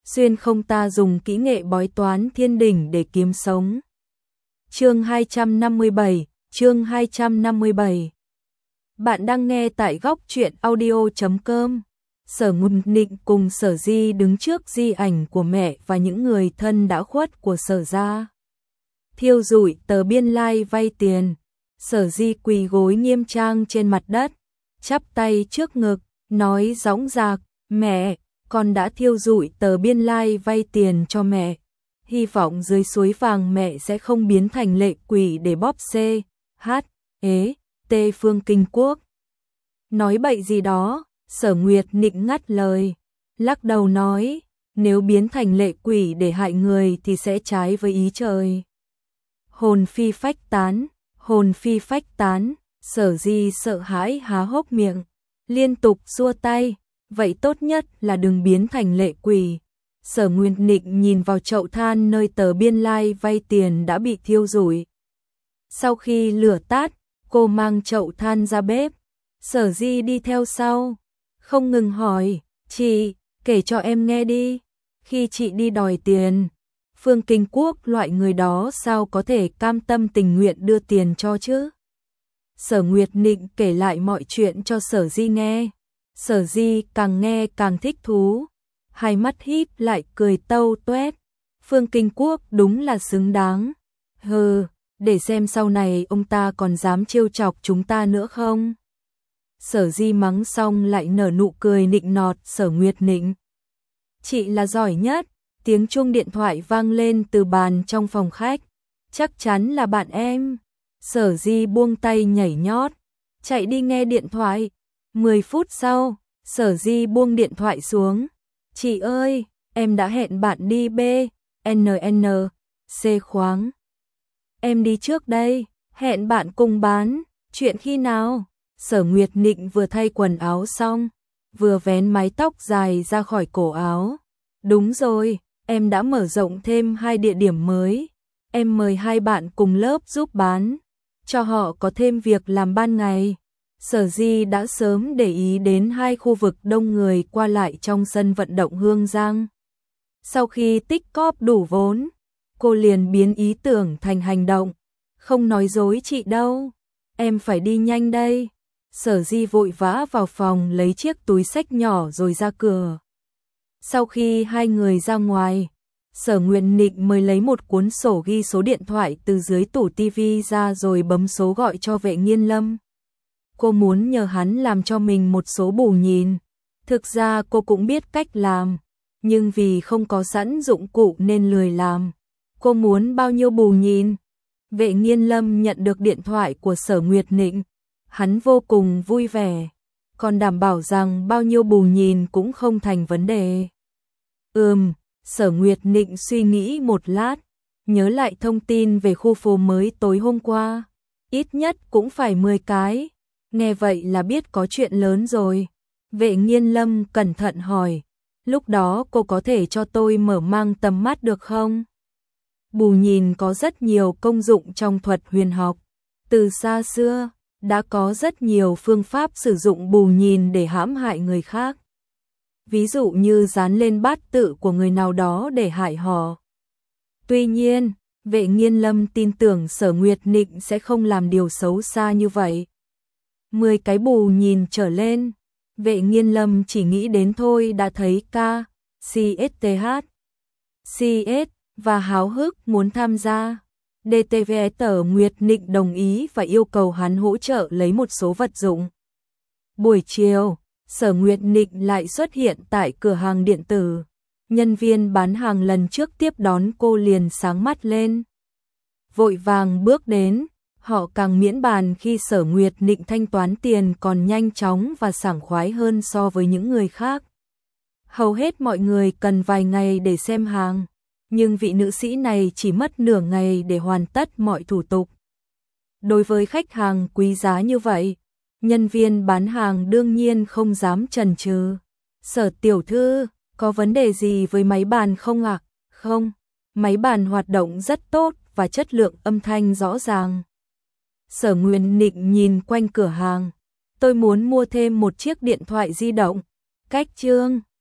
xuyên không ta dùng kỹ nghệ bói toán thiên đỉnh để kiếm sống. Chương 257. Bạn đang nghe tại góc truyện audio.com. Sở Nguyệt Nịnh cùng Sở Di đứng trước di ảnh của mẹ và những người thân đã khuất của Sở gia. Thiêu rụi tờ biên lai vay tiền. Sở Di quỳ gối nghiêm trang trên mặt đất, chắp tay trước ngực, nói dõng dạc, mẹ, con đã thiêu rụi tờ biên lai vay tiền cho mẹ. Hy vọng dưới suối vàng mẹ sẽ không biến thành lệ quỷ để bóp T Phương Kinh Quốc. Nói bậy gì đó, Sở Nguyệt Nịnh ngắt lời, lắc đầu nói, nếu biến thành lệ quỷ để hại người thì sẽ trái với ý trời. Hồn phi phách tán, Sở Di sợ hãi há hốc miệng, liên tục xua tay, vậy tốt nhất là đừng biến thành lệ quỷ. Sở Nguyệt Nịnh nhìn vào chậu than nơi tờ biên lai vay tiền đã bị thiêu rụi. Sau khi lửa tắt, cô mang chậu than ra bếp. Sở Di đi theo sau, không ngừng hỏi, chị, kể cho em nghe đi. Khi chị đi đòi tiền, Phương Kinh Quốc loại người đó sao có thể cam tâm tình nguyện đưa tiền cho chứ? Sở Nguyệt Nịnh kể lại mọi chuyện cho Sở Di nghe. Sở Di càng nghe càng thích thú, hai mắt híp lại cười tâu tuét. Phương Kinh Quốc đúng là xứng đáng. Để xem sau này ông ta còn dám trêu chọc chúng ta nữa không? Sở Di mắng xong lại nở nụ cười nịnh nọt Sở Nguyệt Nịnh. Chị là giỏi nhất. Tiếng chuông điện thoại vang lên từ bàn trong phòng khách. Chắc chắn là bạn em. Sở Di buông tay nhảy nhót, chạy đi nghe điện thoại. 10 phút sau, Sở Di buông điện thoại xuống. Chị ơi, em đã hẹn bạn đi C khoáng. Em đi trước đây, hẹn bạn cùng bán, chuyện khi nào? Sở Nguyệt Nịnh vừa thay quần áo xong, vừa vén mái tóc dài ra khỏi cổ áo. Đúng rồi, em đã mở rộng thêm 2 địa điểm mới. Em mời 2 bạn cùng lớp giúp bán, cho họ có thêm việc làm ban ngày. Sở Di đã sớm để ý đến 2 khu vực đông người qua lại trong sân vận động Hương Giang. Sau khi tích cóp đủ vốn, cô liền biến ý tưởng thành hành động. Không nói dối chị đâu, em phải đi nhanh đây. Sở Di vội vã vào phòng lấy chiếc túi xách nhỏ rồi ra cửa. Sau khi 2 người ra ngoài, Sở Nguyệt Nịnh mới lấy một cuốn sổ ghi số điện thoại từ dưới tủ tivi ra rồi bấm số gọi cho Vệ Nghiên Lâm. Cô muốn nhờ hắn làm cho mình một số bù nhìn. Thực ra cô cũng biết cách làm, nhưng vì không có sẵn dụng cụ nên lười làm. Cô muốn bao nhiêu bù nhìn? Vệ Nghiên Lâm nhận được điện thoại của Sở Nguyệt Nịnh, hắn vô cùng vui vẻ, còn đảm bảo rằng bao nhiêu bù nhìn cũng không thành vấn đề. Sở Nguyệt Nịnh suy nghĩ một lát, nhớ lại thông tin về khu phố mới tối hôm qua, ít nhất cũng phải 10 cái. Nghe vậy là biết có chuyện lớn rồi. Vệ Nghiên Lâm cẩn thận hỏi, lúc đó cô có thể cho tôi mở mang tầm mắt được không? Bù nhìn có rất nhiều công dụng trong thuật huyền học. Từ xa xưa, đã có rất nhiều phương pháp sử dụng bù nhìn để hãm hại người khác. Ví dụ như dán lên bát tự của người nào đó để hại họ. Tuy nhiên, Vệ Nghiên Lâm tin tưởng Sở Nguyệt Nịnh sẽ không làm điều xấu xa như vậy. 10 cái bù nhìn trở lên, Vệ Nghiên Lâm chỉ nghĩ đến thôi đã thấy CS và háo hức muốn tham gia. DTV Sở Nguyệt Nịnh đồng ý và yêu cầu hắn hỗ trợ lấy một số vật dụng. Buổi chiều, Sở Nguyệt Nịnh lại xuất hiện tại cửa hàng điện tử. Nhân viên bán hàng lần trước tiếp đón cô liền sáng mắt lên. Vội vàng bước đến, họ càng miễn bàn khi Sở Nguyệt Nịnh thanh toán tiền còn nhanh chóng và sảng khoái hơn so với những người khác. Hầu hết mọi người cần vài ngày để xem hàng, nhưng vị nữ sĩ này chỉ mất nửa ngày để hoàn tất mọi thủ tục. Đối với khách hàng quý giá như vậy, nhân viên bán hàng đương nhiên không dám chần chừ. Sở tiểu thư, có vấn đề gì với máy bàn không ạ? Không, máy bàn hoạt động rất tốt và chất lượng âm thanh rõ ràng. Sở Nguyệt Nịnh nhìn quanh cửa hàng. Tôi muốn mua thêm một chiếc điện thoại di động. Cách chương